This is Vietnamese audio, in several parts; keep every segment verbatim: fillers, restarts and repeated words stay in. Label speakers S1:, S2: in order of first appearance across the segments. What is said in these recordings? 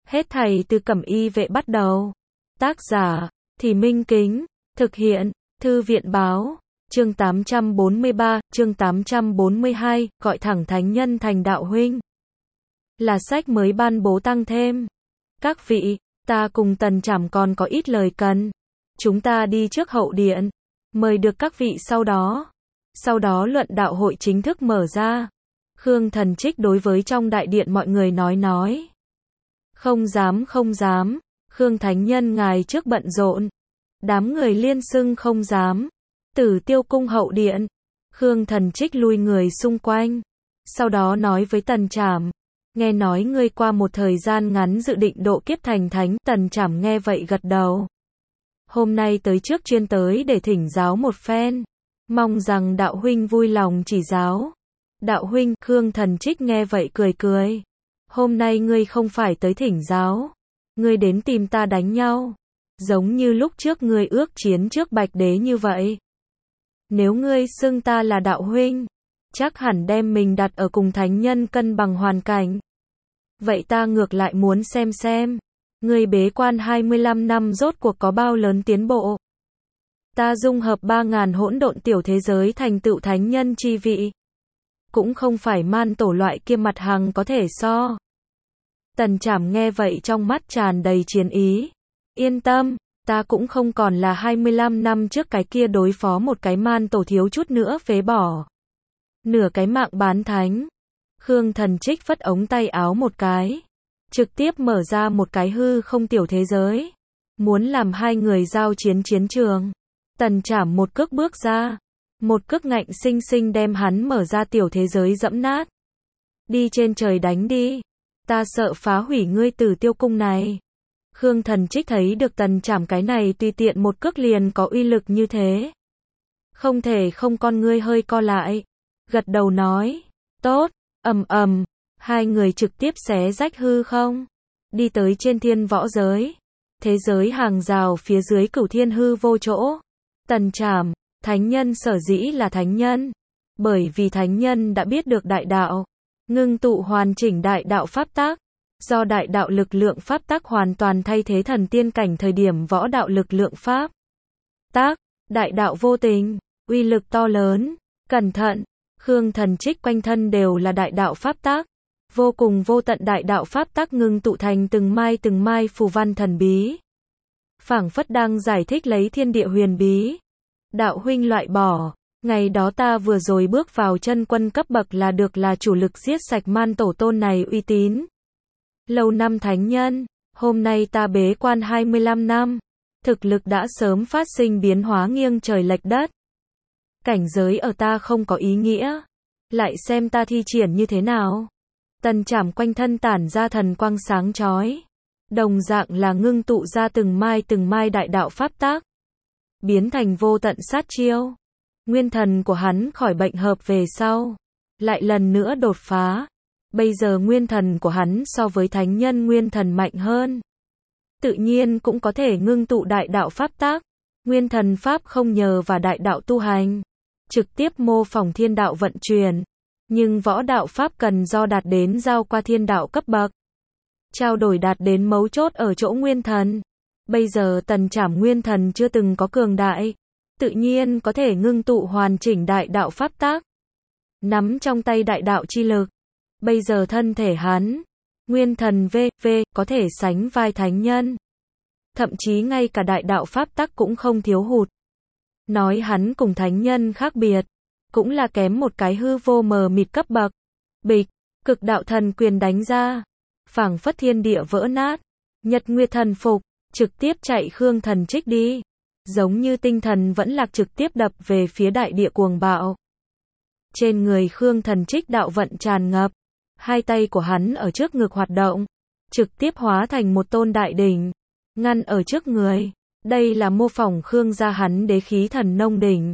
S1: Hết thảy từ Cẩm Y Vệ bắt đầu. Tác giả, Thì Minh Kính. Thực hiện, Thư viện Báo. Chương tám trăm bốn mươi ba, chương tám trăm bốn mươi hai, gọi thẳng thánh nhân thành đạo huynh. Là sách mới ban bố tăng thêm. Các vị, ta cùng Tần Trảm còn có ít lời cần. Chúng ta đi trước hậu điện. Mời được các vị sau đó. Sau đó luận đạo hội chính thức mở ra. Khương Thần Trích đối với trong đại điện mọi người nói nói. Không dám không dám, Khương Thánh Nhân ngài trước bận rộn. Đám người liên xưng không dám. Tử Tiêu cung hậu điện. Khương Thần Trích lui người xung quanh. Sau đó nói với Tần Trảm. Nghe nói ngươi qua một thời gian ngắn dự định độ kiếp thành thánh. Tần Trảm nghe vậy gật đầu. Hôm nay tới trước chuyên tới để thỉnh giáo một phen. Mong rằng đạo huynh vui lòng chỉ giáo. Đạo huynh, Khương Thần Trích nghe vậy cười cười. Hôm nay ngươi không phải tới thỉnh giáo. Ngươi đến tìm ta đánh nhau. Giống như lúc trước ngươi ước chiến trước Bạch Đế như vậy. Nếu ngươi xưng ta là đạo huynh, chắc hẳn đem mình đặt ở cùng thánh nhân cân bằng hoàn cảnh. Vậy ta ngược lại muốn xem xem. Ngươi bế quan hai mươi lăm năm rốt cuộc có bao lớn tiến bộ. Ta dung hợp ba ngàn hỗn độn tiểu thế giới thành tựu thánh nhân chi vị. Cũng không phải man tổ loại kia mặt hằng có thể so. Tần Trảm nghe vậy trong mắt tràn đầy chiến ý. Yên tâm, ta cũng không còn là hai mươi lăm năm trước cái kia đối phó một cái man tổ thiếu chút nữa phế bỏ. Nửa cái mạng bán thánh. Khương Thần Trích phất ống tay áo một cái. Trực tiếp mở ra một cái hư không tiểu thế giới. Muốn làm hai người giao chiến chiến trường. Tần Trảm một cước bước ra. Một cước ngạnh sinh sinh đem hắn mở ra tiểu thế giới dẫm nát. Đi trên trời đánh đi. Ta sợ phá hủy ngươi Tử Tiêu cung này. Khương Thần Trích thấy được Tần Trảm cái này tùy tiện một cước liền có uy lực như thế. Không thể không con ngươi hơi co lại. Gật đầu nói. Tốt, ầm ầm. Hai người trực tiếp xé rách hư không. Đi tới trên thiên võ giới. Thế giới hàng rào phía dưới cửu thiên hư vô chỗ. Tần Trảm, thánh nhân sở dĩ là thánh nhân. Bởi vì thánh nhân đã biết được đại đạo. Ngưng tụ hoàn chỉnh đại đạo pháp tắc. Do đại đạo lực lượng pháp tắc hoàn toàn thay thế thần tiên cảnh thời điểm võ đạo lực lượng pháp tắc. Đại đạo vô tình, uy lực to lớn. Cẩn thận, Khương Thần Trích quanh thân đều là đại đạo pháp tắc. Vô cùng vô tận đại đạo pháp tắc ngưng tụ thành từng mai từng mai phù văn thần bí. Phảng phất đang giải thích lấy thiên địa huyền bí. Đạo huynh loại bỏ. Ngày đó ta vừa rồi bước vào chân quân cấp bậc là được là chủ lực giết sạch man tổ tôn này uy tín. Lâu năm thánh nhân, hôm nay ta bế quan hai mươi lăm năm. Thực lực đã sớm phát sinh biến hóa nghiêng trời lệch đất. Cảnh giới ở ta không có ý nghĩa. Lại xem ta thi triển như thế nào. Tần Trảm quanh thân tản ra thần quang sáng chói. Đồng dạng là ngưng tụ ra từng mai từng mai đại đạo pháp tắc. Biến thành vô tận sát chiêu. Nguyên thần của hắn khỏi bệnh hợp về sau. Lại lần nữa đột phá. Bây giờ nguyên thần của hắn so với thánh nhân nguyên thần mạnh hơn. Tự nhiên cũng có thể ngưng tụ đại đạo pháp tắc. Nguyên thần pháp không nhờ vào đại đạo tu hành. Trực tiếp mô phỏng thiên đạo vận chuyển. Nhưng võ đạo pháp cần do đạt đến giao qua thiên đạo cấp bậc. Trao đổi đạt đến mấu chốt ở chỗ nguyên thần. Bây giờ Tần Trảm nguyên thần chưa từng có cường đại. Tự nhiên có thể ngưng tụ hoàn chỉnh đại đạo pháp tắc. Nắm trong tay đại đạo chi lực. Bây giờ thân thể hắn, nguyên thần V, V, có thể sánh vai thánh nhân. Thậm chí ngay cả đại đạo pháp tắc cũng không thiếu hụt. Nói hắn cùng thánh nhân khác biệt, cũng là kém một cái hư vô mờ mịt cấp bậc. Bịch, cực đạo thần quyền đánh ra. Phảng phất thiên địa vỡ nát. Nhật nguyệt thần phục, trực tiếp chạy Khương Thần Trích đi. Giống như tinh thần vẫn lạc trực tiếp đập về phía đại địa cuồng bạo. Trên người Khương Thần Trích đạo vận tràn ngập. Hai tay của hắn ở trước ngực hoạt động. Trực tiếp hóa thành một tôn đại đỉnh. Ngăn ở trước người. Đây là mô phỏng Khương gia hắn đế khí thần nông đỉnh.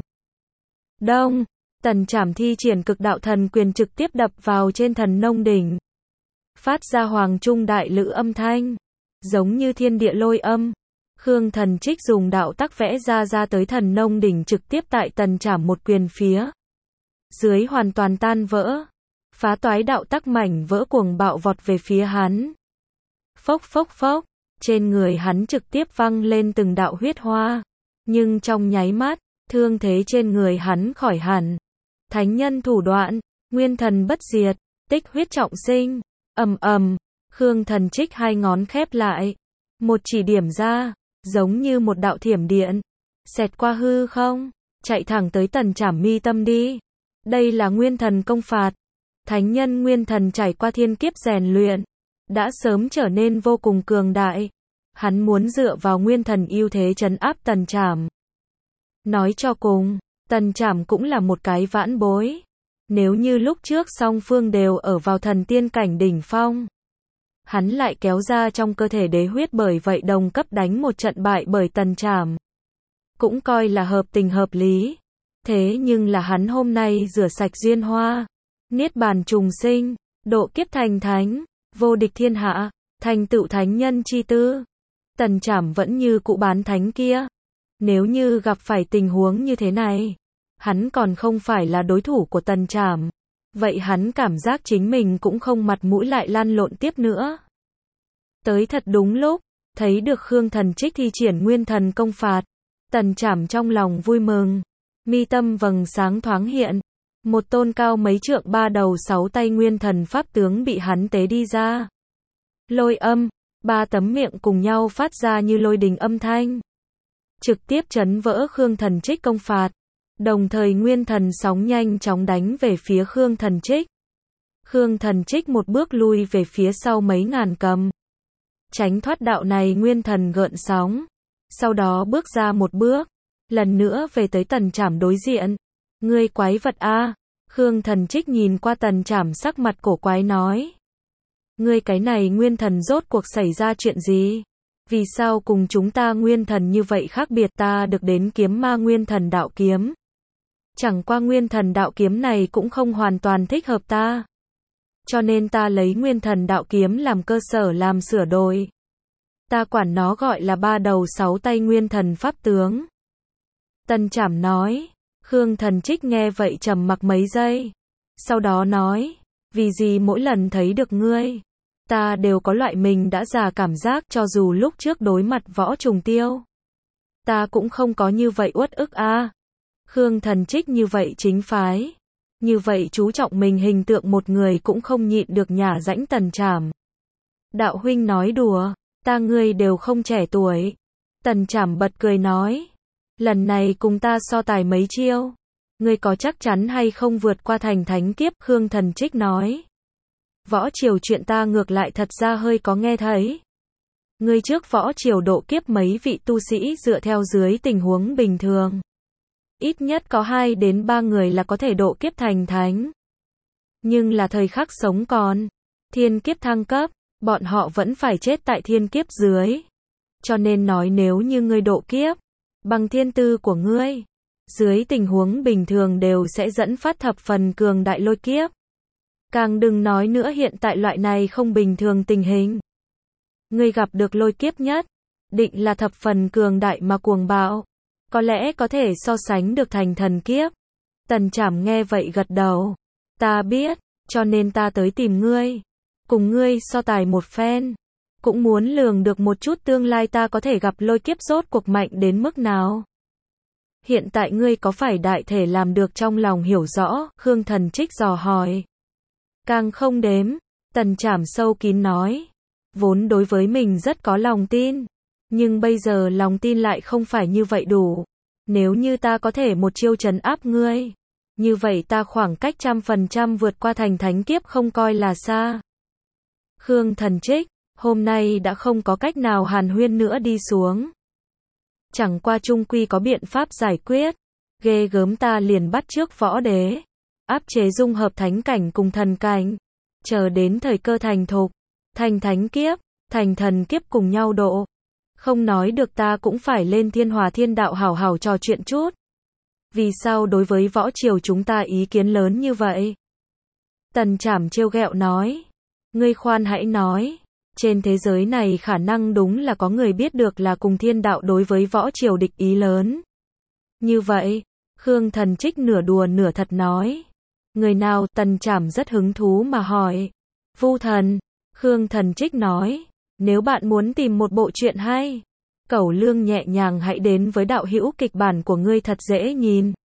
S1: Đông. Tần Trảm thi triển cực đạo thần quyền trực tiếp đập vào trên thần nông đỉnh. Phát ra hoàng trung đại lữ âm thanh. Giống như thiên địa lôi âm. Khương Thần Trích dùng đạo tắc vẽ ra ra tới thần nông đỉnh trực tiếp tại Tần Trảm một quyền phía. Dưới hoàn toàn tan vỡ. Phá toái đạo tắc mảnh vỡ cuồng bạo vọt về phía hắn. Phốc phốc phốc, trên người hắn trực tiếp văng lên từng đạo huyết hoa. Nhưng trong nháy mắt, thương thế trên người hắn khỏi hẳn. Thánh nhân thủ đoạn, nguyên thần bất diệt, tích huyết trọng sinh. Ầm ầm, Khương Thần Trích hai ngón khép lại, một chỉ điểm ra, giống như một đạo thiểm điện, xẹt qua hư không, chạy thẳng tới Tần Trảm mi tâm đi. Đây là nguyên thần công phạt. Thánh nhân nguyên thần trải qua thiên kiếp rèn luyện, đã sớm trở nên vô cùng cường đại. Hắn muốn dựa vào nguyên thần ưu thế trấn áp Tần Trảm. Nói cho cùng, Tần Trảm cũng là một cái vãn bối. Nếu như lúc trước song phương đều ở vào thần tiên cảnh đỉnh phong, hắn lại kéo ra trong cơ thể đế huyết, bởi vậy đồng cấp đánh một trận bại bởi Tần Trảm, cũng coi là hợp tình hợp lý. Thế nhưng là hắn hôm nay rửa sạch duyên hoa, niết bàn trùng sinh, độ kiếp thành thánh, vô địch thiên hạ, thành tựu thánh nhân chi tư. Tần Trảm vẫn như cụ bán thánh kia. Nếu như gặp phải tình huống như thế này, hắn còn không phải là đối thủ của Tần Trảm. Vậy hắn cảm giác chính mình cũng không mặt mũi lại lăn lộn tiếp nữa. Tới thật đúng lúc, thấy được Khương Thần Trích thi triển nguyên thần công phạt. Tần Trảm trong lòng vui mừng, mi tâm vầng sáng thoáng hiện. Một tôn cao mấy trượng ba đầu sáu tay nguyên thần pháp tướng bị hắn tế đi ra. Lôi âm, ba tấm miệng cùng nhau phát ra như lôi đình âm thanh, trực tiếp chấn vỡ Khương Thần Trích công phạt. Đồng thời nguyên thần sóng nhanh chóng đánh về phía Khương Thần Trích. Khương Thần Trích một bước lui về phía sau mấy ngàn cầm, tránh thoát đạo này nguyên thần gợn sóng. Sau đó bước ra một bước, lần nữa về tới Tần Trảm đối diện. Ngươi quái vật a. Khương Thần Trích nhìn qua Tần Trảm, sắc mặt cổ quái nói. Ngươi cái này nguyên thần rốt cuộc xảy ra chuyện gì? Vì sao cùng chúng ta nguyên thần như vậy khác biệt? Ta được đến kiếm ma nguyên thần đạo kiếm. Chẳng qua nguyên thần đạo kiếm này cũng không hoàn toàn thích hợp ta. Cho nên ta lấy nguyên thần đạo kiếm làm cơ sở làm sửa đổi. Ta quản nó gọi là ba đầu sáu tay nguyên thần pháp tướng. Tần Trảm nói. Khương Thần Trích nghe vậy trầm mặc mấy giây. Sau đó nói. Vì gì mỗi lần thấy được ngươi, ta đều có loại mình đã già cảm giác, cho dù lúc trước đối mặt Võ Trùng Tiêu, ta cũng không có như vậy uất ức a. À. Khương Thần Trích như vậy chính phái, như vậy chú trọng mình hình tượng một người cũng không nhịn được nhả rãnh Tần Trảm. Đạo huynh nói đùa, ta ngươi đều không trẻ tuổi. Tần Trảm bật cười nói. Lần này cùng ta so tài mấy chiêu, ngươi có chắc chắn hay không vượt qua thành thánh kiếp? Khương Thần Trích nói. Võ triều chuyện ta ngược lại thật ra hơi có nghe thấy. Ngươi trước võ triều độ kiếp mấy vị tu sĩ dựa theo dưới tình huống bình thường, ít nhất có hai đến ba người là có thể độ kiếp thành thánh. Nhưng là thời khắc sống còn, thiên kiếp thăng cấp, bọn họ vẫn phải chết tại thiên kiếp dưới. Cho nên nói nếu như ngươi độ kiếp, bằng thiên tư của ngươi, dưới tình huống bình thường đều sẽ dẫn phát thập phần cường đại lôi kiếp. Càng đừng nói nữa hiện tại loại này không bình thường tình hình. Ngươi gặp được lôi kiếp nhất định là thập phần cường đại mà cuồng bạo, có lẽ có thể so sánh được thành thần kiếp. Tần Trảm nghe vậy gật đầu. Ta biết, cho nên ta tới tìm ngươi, cùng ngươi so tài một phen, cũng muốn lường được một chút tương lai ta có thể gặp lôi kiếp rốt cuộc mạnh đến mức nào. Hiện tại ngươi có phải đại thể làm được trong lòng hiểu rõ? Khương Thần Trích dò hỏi. Càng không đếm, Tần Trảm sâu kín nói. Vốn đối với mình rất có lòng tin, nhưng bây giờ lòng tin lại không phải như vậy đủ. Nếu như ta có thể một chiêu trấn áp ngươi, như vậy ta khoảng cách trăm phần trăm vượt qua thành thánh kiếp không coi là xa. Khương Thần Trích, hôm nay đã không có cách nào hàn huyên nữa đi xuống. Chẳng qua chung quy có biện pháp giải quyết. Ghê gớm, ta liền bắt trước võ đế, áp chế dung hợp thánh cảnh cùng thần cảnh, chờ đến thời cơ thành thục, thành thánh kiếp, thành thần kiếp cùng nhau độ. Không nói được ta cũng phải lên Thiên Hòa Thiên Đạo hảo hảo trò chuyện chút. Vì sao đối với võ triều chúng ta ý kiến lớn như vậy? Tần Trảm trêu ghẹo nói. Ngươi khoan hãy nói. Trên thế giới này khả năng đúng là có người biết được là cùng thiên đạo đối với võ triều địch ý lớn. Như vậy, Khương Thần Trích nửa đùa nửa thật nói. Người nào? Tần Trảm rất hứng thú mà hỏi. Vu Thần. Khương Thần Trích nói. Nếu bạn muốn tìm một bộ truyện hay, cẩu lương nhẹ nhàng hãy đến với đạo hữu kịch bản của ngươi thật dễ nhìn.